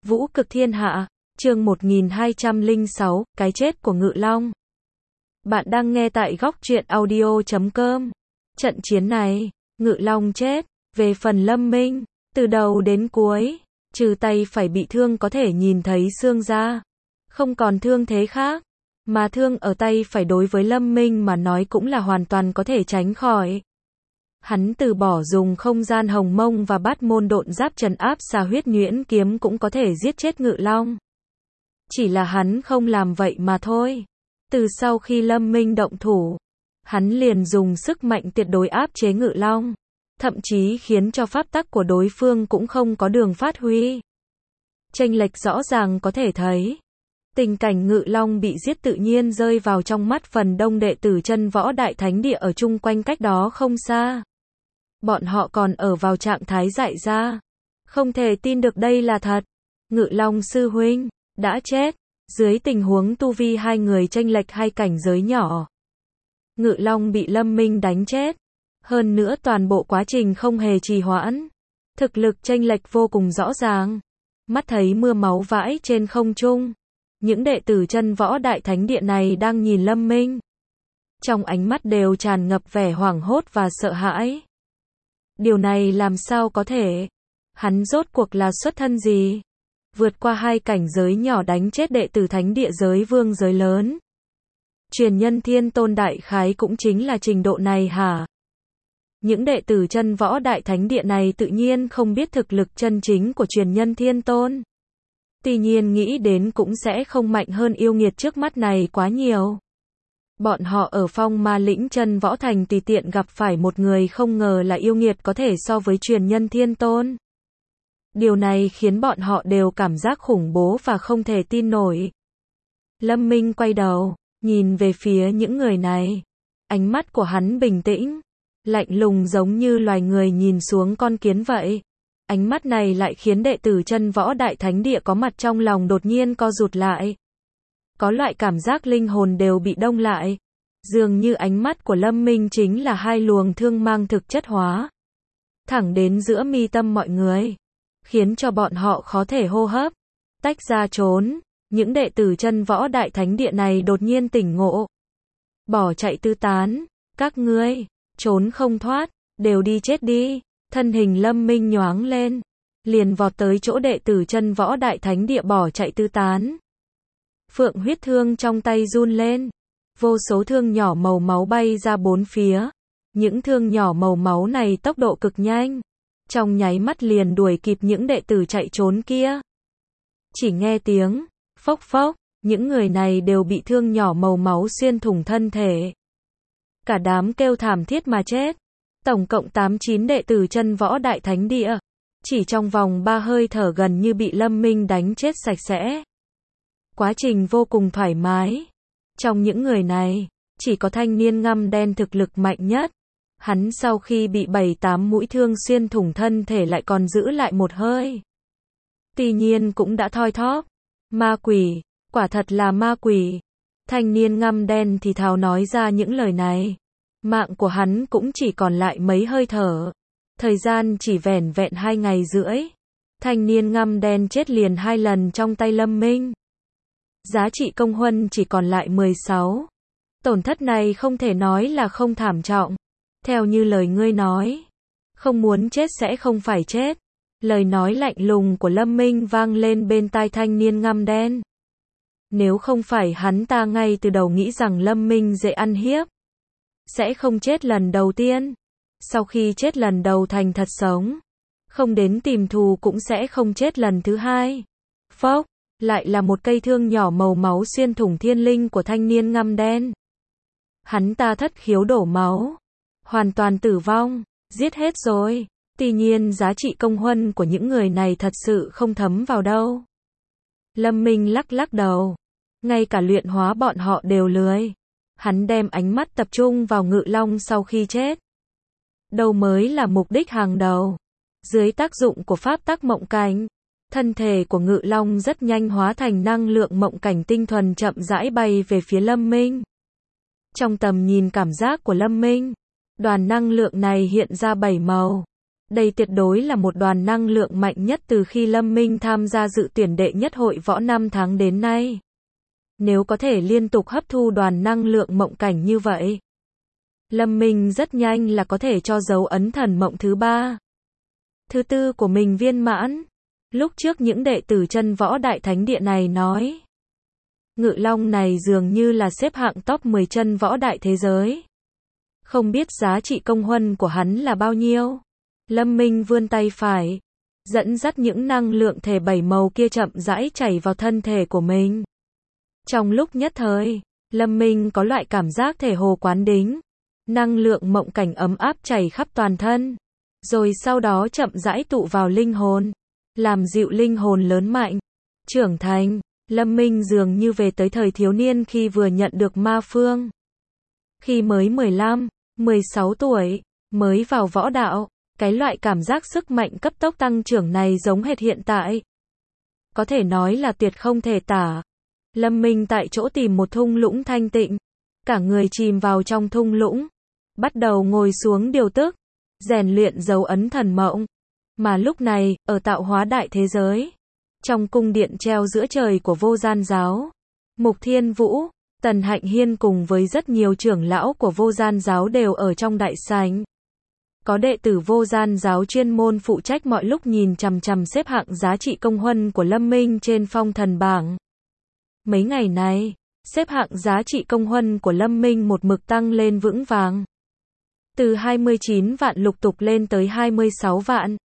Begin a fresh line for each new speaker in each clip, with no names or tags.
Vũ cực thiên hạ, chương 1206, cái chết của Ngự Long. Bạn đang nghe tại góc truyện audio.com. Trận chiến này, Ngự Long chết, về phần Lâm Minh, từ đầu đến cuối, trừ tay phải bị thương có thể nhìn thấy xương ra, không còn thương thế khác, mà thương ở tay phải đối với Lâm Minh mà nói cũng là hoàn toàn có thể tránh khỏi. Hắn từ bỏ dùng không gian hồng mông và bát môn độn giáp trấn áp xà huyết nhuyễn kiếm cũng có thể giết chết Ngự Long. Chỉ là hắn không làm vậy mà thôi. Từ sau khi Lâm Minh động thủ, hắn liền dùng sức mạnh tuyệt đối áp chế Ngự Long, thậm chí khiến cho pháp tắc của đối phương cũng không có đường phát huy. Chênh lệch rõ ràng có thể thấy. Tình cảnh Ngự Long bị giết tự nhiên rơi vào trong mắt phần đông đệ tử chân võ đại thánh địa ở chung quanh cách đó không xa. Bọn họ còn ở vào trạng thái dại ra. Không thể tin được đây là thật. Ngự Long sư huynh đã chết. Dưới tình huống tu vi hai người chênh lệch hai cảnh giới nhỏ, Ngự Long bị Lâm Minh đánh chết. Hơn nữa toàn bộ quá trình không hề trì hoãn. Thực lực chênh lệch vô cùng rõ ràng. Mắt thấy mưa máu vãi trên không trung. Những đệ tử chân võ đại thánh địa này đang nhìn Lâm Minh. Trong ánh mắt đều tràn ngập vẻ hoảng hốt và sợ hãi. Điều này làm sao có thể? Hắn rốt cuộc là xuất thân gì? Vượt qua hai cảnh giới nhỏ đánh chết đệ tử thánh địa giới vương giới lớn. Truyền nhân thiên tôn đại khái cũng chính là trình độ này hả? Những đệ tử chân võ đại thánh địa này tự nhiên không biết thực lực chân chính của truyền nhân thiên tôn. Tuy nhiên nghĩ đến cũng sẽ không mạnh hơn yêu nghiệt trước mắt này quá nhiều. Bọn họ ở Phong Ma Lĩnh chân võ thành tùy tiện gặp phải một người không ngờ là yêu nghiệt có thể so với truyền nhân thiên tôn. Điều này khiến bọn họ đều cảm giác khủng bố và không thể tin nổi. Lâm Minh quay đầu, nhìn về phía những người này. Ánh mắt của hắn bình tĩnh, lạnh lùng giống như loài người nhìn xuống con kiến vậy. Ánh mắt này lại khiến đệ tử chân võ đại thánh địa có mặt trong lòng đột nhiên co rụt lại. Có loại cảm giác linh hồn đều bị đông lại. Dường như ánh mắt của Lâm Minh chính là hai luồng thương mang thực chất hóa. Thẳng đến giữa mi tâm mọi người. Khiến cho bọn họ khó thể hô hấp. Tách ra trốn. Những đệ tử chân võ đại thánh địa này đột nhiên tỉnh ngộ. Bỏ chạy tứ tán. Các ngươi, trốn không thoát, đều đi chết đi. Thân hình Lâm Minh nhoáng lên. Liền vọt tới chỗ đệ tử chân võ đại thánh địa bỏ chạy tứ tán. Phượng huyết thương trong tay run lên. Vô số thương nhỏ màu máu bay ra bốn phía. Những thương nhỏ màu máu này tốc độ cực nhanh. Trong nháy mắt liền đuổi kịp những đệ tử chạy trốn kia. Chỉ nghe tiếng phốc phốc, những người này đều bị thương nhỏ màu máu xuyên thủng thân thể. Cả đám kêu thảm thiết mà chết. Tổng cộng 8-9 đệ tử chân võ đại thánh địa. Chỉ trong vòng 3 hơi thở gần như bị Lâm Minh đánh chết sạch sẽ. Quá trình vô cùng thoải mái. Trong những người này, chỉ có thanh niên ngăm đen thực lực mạnh nhất. Hắn sau khi bị 7-8 mũi thương xuyên thủng thân thể lại còn giữ lại một hơi. Tuy nhiên cũng đã thoi thóp. Ma quỷ, quả thật là ma quỷ. Thanh niên ngăm đen thì thào nói ra những lời này. Mạng của hắn cũng chỉ còn lại mấy hơi thở. Thời gian chỉ vẻn vẹn 2 ngày rưỡi. Thanh niên ngăm đen chết liền 2 lần trong tay Lâm Minh. Giá trị công huân chỉ còn lại 16. Tổn thất này không thể nói là không thảm trọng. Theo như lời ngươi nói, không muốn chết sẽ không phải chết. Lời nói lạnh lùng của Lâm Minh vang lên bên tai thanh niên ngăm đen. Nếu không phải hắn ta ngay từ đầu nghĩ rằng Lâm Minh dễ ăn hiếp, sẽ không chết lần đầu tiên. Sau khi chết lần đầu thành thật sống, không đến tìm thù cũng sẽ không chết lần thứ hai. Phốc, lại là một cây thương nhỏ màu máu xuyên thủng thiên linh của thanh niên ngăm đen. Hắn ta thất khiếu đổ máu, hoàn toàn tử vong, giết hết rồi. Tuy nhiên giá trị công huân của những người này thật sự không thấm vào đâu. Lâm Minh lắc lắc đầu, ngay cả luyện hóa bọn họ đều lười. Hắn đem ánh mắt tập trung vào Ngự Long sau khi chết. Đâu mới là mục đích hàng đầu. Dưới tác dụng của pháp tắc mộng cảnh, thân thể của Ngự Long rất nhanh hóa thành năng lượng mộng cảnh tinh thuần chậm rãi bay về phía Lâm Minh. Trong tầm nhìn cảm giác của Lâm Minh, đoàn năng lượng này hiện ra 7 màu. Đây tuyệt đối là một đoàn năng lượng mạnh nhất từ khi Lâm Minh tham gia dự tuyển đệ nhất hội võ 5 tháng đến nay. Nếu có thể liên tục hấp thu đoàn năng lượng mộng cảnh như vậy, Lâm Minh rất nhanh là có thể cho dấu ấn thần mộng thứ 3, thứ 4 của mình viên mãn. Lúc trước những đệ tử chân võ đại thánh địa này nói, Ngự Long này dường như là xếp hạng top 10 chân võ đại thế giới. Không biết giá trị công huân của hắn là bao nhiêu. Lâm Minh vươn tay phải, dẫn dắt những năng lượng thể 7 màu kia chậm rãi chảy vào thân thể của mình. Trong lúc nhất thời, Lâm Minh có loại cảm giác thể hồ quán đính. Năng lượng mộng cảnh ấm áp chảy khắp toàn thân. Rồi sau đó chậm rãi tụ vào linh hồn. Làm dịu linh hồn lớn mạnh. Trưởng thành, Lâm Minh dường như về tới thời thiếu niên khi vừa nhận được ma phương. Khi mới 15, 16 tuổi, mới vào võ đạo, cái loại cảm giác sức mạnh cấp tốc tăng trưởng này giống hệt hiện tại. Có thể nói là tuyệt không thể tả. Lâm Minh tại chỗ tìm một thung lũng thanh tịnh. Cả người chìm vào trong thung lũng. Bắt đầu ngồi xuống điều tức. Rèn luyện dấu ấn thần mộng. Mà lúc này, ở tạo hóa đại thế giới. Trong cung điện treo giữa trời của Vô Gian giáo. Mục Thiên Vũ, Tần Hạnh Hiên cùng với rất nhiều trưởng lão của Vô Gian giáo đều ở trong đại sảnh. Có đệ tử Vô Gian giáo chuyên môn phụ trách mọi lúc nhìn chằm chằm xếp hạng giá trị công huân của Lâm Minh trên phong thần bảng. Mấy ngày này, xếp hạng giá trị công huân của Lâm Minh một mực tăng lên vững vàng. Từ 29 vạn lục tục lên tới 26 vạn.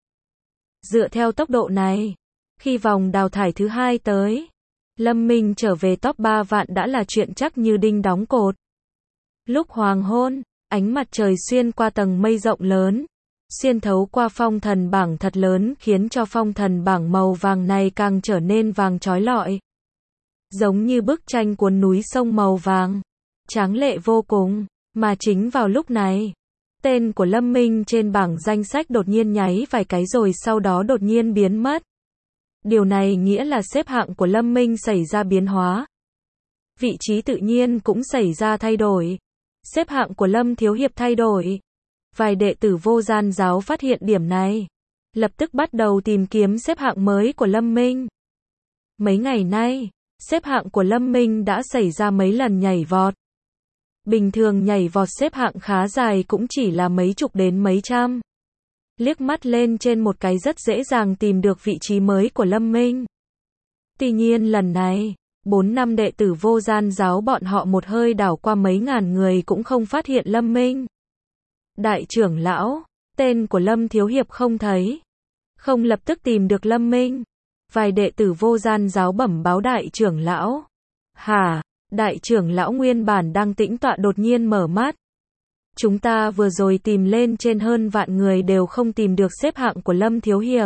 Dựa theo tốc độ này, khi vòng đào thải thứ 2 tới, Lâm Minh trở về top 3 vạn đã là chuyện chắc như đinh đóng cột. Lúc hoàng hôn, ánh mặt trời xuyên qua tầng mây rộng lớn, xuyên thấu qua phong thần bảng thật lớn khiến cho phong thần bảng màu vàng này càng trở nên vàng chói lọi. Giống như bức tranh cuốn núi sông màu vàng, tráng lệ vô cùng, mà chính vào lúc này, tên của Lâm Minh trên bảng danh sách đột nhiên nháy vài cái rồi sau đó đột nhiên biến mất. Điều này nghĩa là xếp hạng của Lâm Minh xảy ra biến hóa. Vị trí tự nhiên cũng xảy ra thay đổi. Xếp hạng của Lâm Thiếu Hiệp thay đổi. Vài đệ tử Vô Gian giáo phát hiện điểm này. Lập tức bắt đầu tìm kiếm xếp hạng mới của Lâm Minh. Mấy ngày nay, xếp hạng của Lâm Minh đã xảy ra mấy lần nhảy vọt. Bình thường nhảy vọt xếp hạng khá dài cũng chỉ là mấy chục đến mấy trăm. Liếc mắt lên trên một cái rất dễ dàng tìm được vị trí mới của Lâm Minh. Tuy nhiên lần này, 4 năm đệ tử Vô Gian giáo bọn họ một hơi đảo qua mấy ngàn người cũng không phát hiện Lâm Minh. Đại trưởng lão, tên của Lâm Thiếu Hiệp không thấy. Không lập tức tìm được Lâm Minh. Vài đệ tử Vô Gian giáo bẩm báo đại trưởng lão. Hả? Đại trưởng lão nguyên bản đang tĩnh tọa đột nhiên mở mắt. Chúng ta vừa rồi tìm lên trên hơn vạn người đều không tìm được xếp hạng của Lâm Thiếu Hiệp.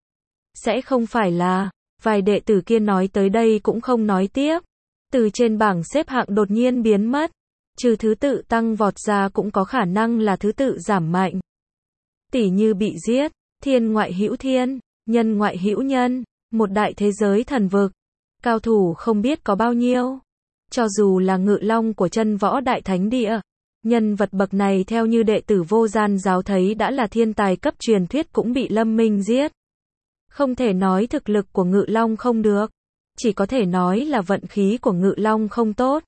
Sẽ không phải là, vài đệ tử kia nói tới đây cũng không nói tiếp. Từ trên bảng xếp hạng đột nhiên biến mất. Trừ thứ tự tăng vọt ra cũng có khả năng là thứ tự giảm mạnh. Tỉ như bị giết, thiên ngoại hữu thiên, nhân ngoại hữu nhân, một đại thế giới thần vực. Cao thủ không biết có bao nhiêu. Cho dù là Ngự Long của chân võ đại thánh địa. Nhân vật bậc này theo như đệ tử Vô Gian giáo thấy đã là thiên tài cấp truyền thuyết cũng bị Lâm Minh giết. Không thể nói thực lực của Ngự Long không được. Chỉ có thể nói là vận khí của Ngự Long không tốt.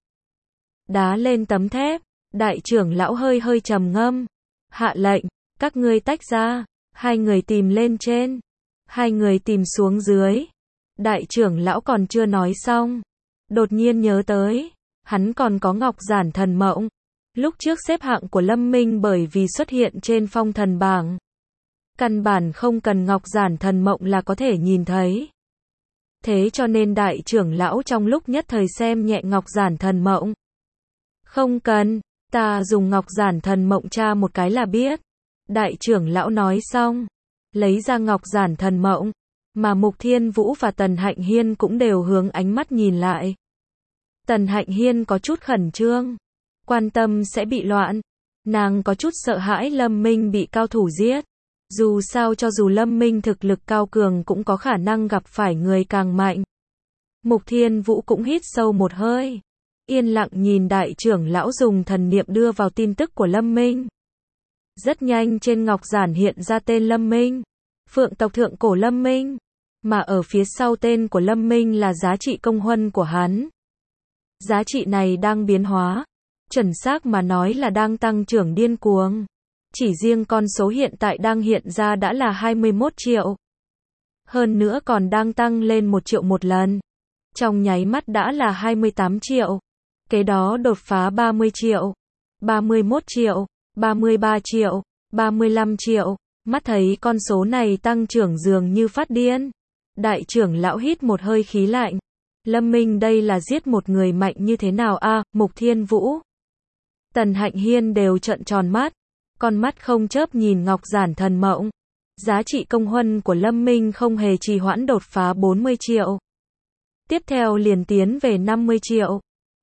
Đá lên tấm thép, đại trưởng lão hơi hơi trầm ngâm. Hạ lệnh, các ngươi tách ra, 2 người tìm lên trên, 2 người tìm xuống dưới. Đại trưởng lão còn chưa nói xong. Đột nhiên nhớ tới, hắn còn có Ngọc Giản thần mộng. Lúc trước xếp hạng của Lâm Minh bởi vì xuất hiện trên phong thần bảng. Căn bản không cần Ngọc Giản thần mộng là có thể nhìn thấy. Thế cho nên đại trưởng lão trong lúc nhất thời xem nhẹ Ngọc Giản thần mộng. Không cần, ta dùng Ngọc Giản thần mộng tra một cái là biết. Đại trưởng lão nói xong, lấy ra Ngọc Giản thần mộng, mà Mục Thiên Vũ và Tần Hạnh Hiên cũng đều hướng ánh mắt nhìn lại. Tần Hạnh Hiên có chút khẩn trương, quan tâm sẽ bị loạn. Nàng có chút sợ hãi Lâm Minh bị cao thủ giết. Dù sao cho dù Lâm Minh thực lực cao cường cũng có khả năng gặp phải người càng mạnh. Mục Thiên Vũ cũng hít sâu một hơi. Yên lặng nhìn đại trưởng lão dùng thần niệm đưa vào tin tức của Lâm Minh. Rất nhanh trên ngọc giản hiện ra tên Lâm Minh. Phượng tộc thượng cổ Lâm Minh. Mà ở phía sau tên của Lâm Minh là giá trị công huân của hắn. Giá trị này đang biến hóa. Chuẩn xác mà nói là đang tăng trưởng điên cuồng. Chỉ riêng con số hiện tại đang hiện ra đã là 21 triệu. Hơn nữa còn đang tăng lên 1 triệu một lần. Trong nháy mắt đã là 28 triệu. Kế đó đột phá 30 triệu, 31 triệu, 33 triệu, 35 triệu. Mắt thấy con số này tăng trưởng dường như phát điên. Đại trưởng lão hít một hơi khí lạnh. Lâm Minh đây là giết một người mạnh như thế nào a? Mục Thiên Vũ, Tần Hạnh Hiên đều trợn tròn mắt. Con mắt không chớp nhìn ngọc giản thần mộng. Giá trị công huân của Lâm Minh không hề trì hoãn đột phá 40 triệu. Tiếp theo liền tiến về 50 triệu,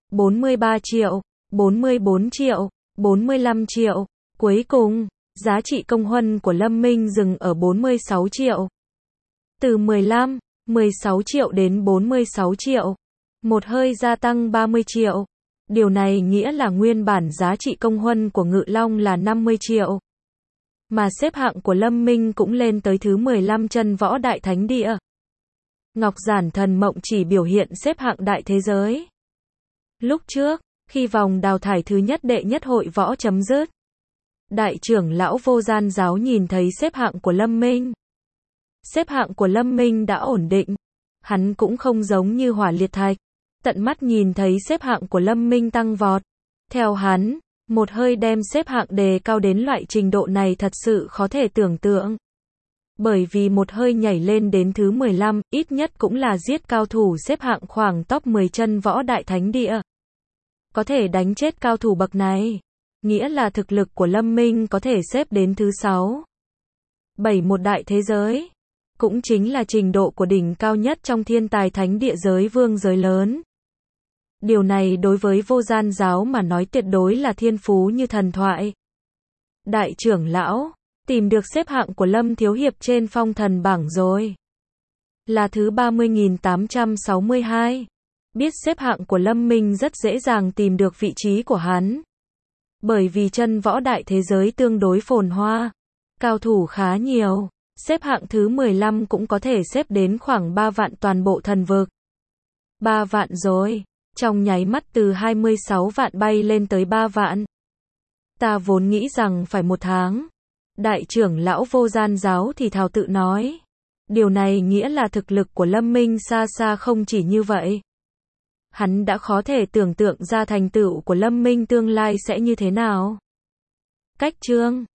43 triệu, 44 triệu, 45 triệu. Cuối cùng, giá trị công huân của Lâm Minh dừng ở 46 triệu. Từ 15, 16 triệu đến 46 triệu. Một hơi gia tăng 30 triệu. Điều này nghĩa là nguyên bản giá trị công huân của Ngự Long là 50 triệu. Mà xếp hạng của Lâm Minh cũng lên tới thứ 15 chân võ đại thánh địa. Ngọc giản thần mộng chỉ biểu hiện xếp hạng đại thế giới. Lúc trước, khi vòng đào thải thứ nhất đệ nhất hội võ chấm dứt, đại trưởng lão Vô Gian giáo nhìn thấy xếp hạng của Lâm Minh. Xếp hạng của Lâm Minh đã ổn định. Hắn cũng không giống như Hỏa Liệt Thạch. Tận mắt nhìn thấy xếp hạng của Lâm Minh tăng vọt. Theo hắn, một hơi đem xếp hạng đề cao đến loại trình độ này thật sự khó thể tưởng tượng. Bởi vì một hơi nhảy lên đến thứ 15, ít nhất cũng là giết cao thủ xếp hạng khoảng top 10 chân võ đại thánh địa. Có thể đánh chết cao thủ bậc này. Nghĩa là thực lực của Lâm Minh có thể xếp đến thứ 6. 7 một đại thế giới. Cũng chính là trình độ của đỉnh cao nhất trong thiên tài thánh địa giới vương giới lớn. Điều này đối với Vô Gian giáo mà nói tuyệt đối là thiên phú như thần thoại. Đại trưởng lão, tìm được xếp hạng của Lâm Thiếu Hiệp trên phong thần bảng rồi. Là thứ 30.862. Biết xếp hạng của Lâm Minh rất dễ dàng tìm được vị trí của hắn. Bởi vì chân võ đại thế giới tương đối phồn hoa. Cao thủ khá nhiều. Xếp hạng thứ 15 cũng có thể xếp đến khoảng 3 vạn toàn bộ thần vực. 3 vạn rồi. Trong nháy mắt từ 26 vạn bay lên tới 3 vạn. Ta vốn nghĩ rằng phải 1 tháng. Đại trưởng lão Vô Gian giáo thì thào tự nói. Điều này nghĩa là thực lực của Lâm Minh xa xa không chỉ như vậy. Hắn đã khó thể tưởng tượng ra thành tựu của Lâm Minh tương lai sẽ như thế nào. Cách chương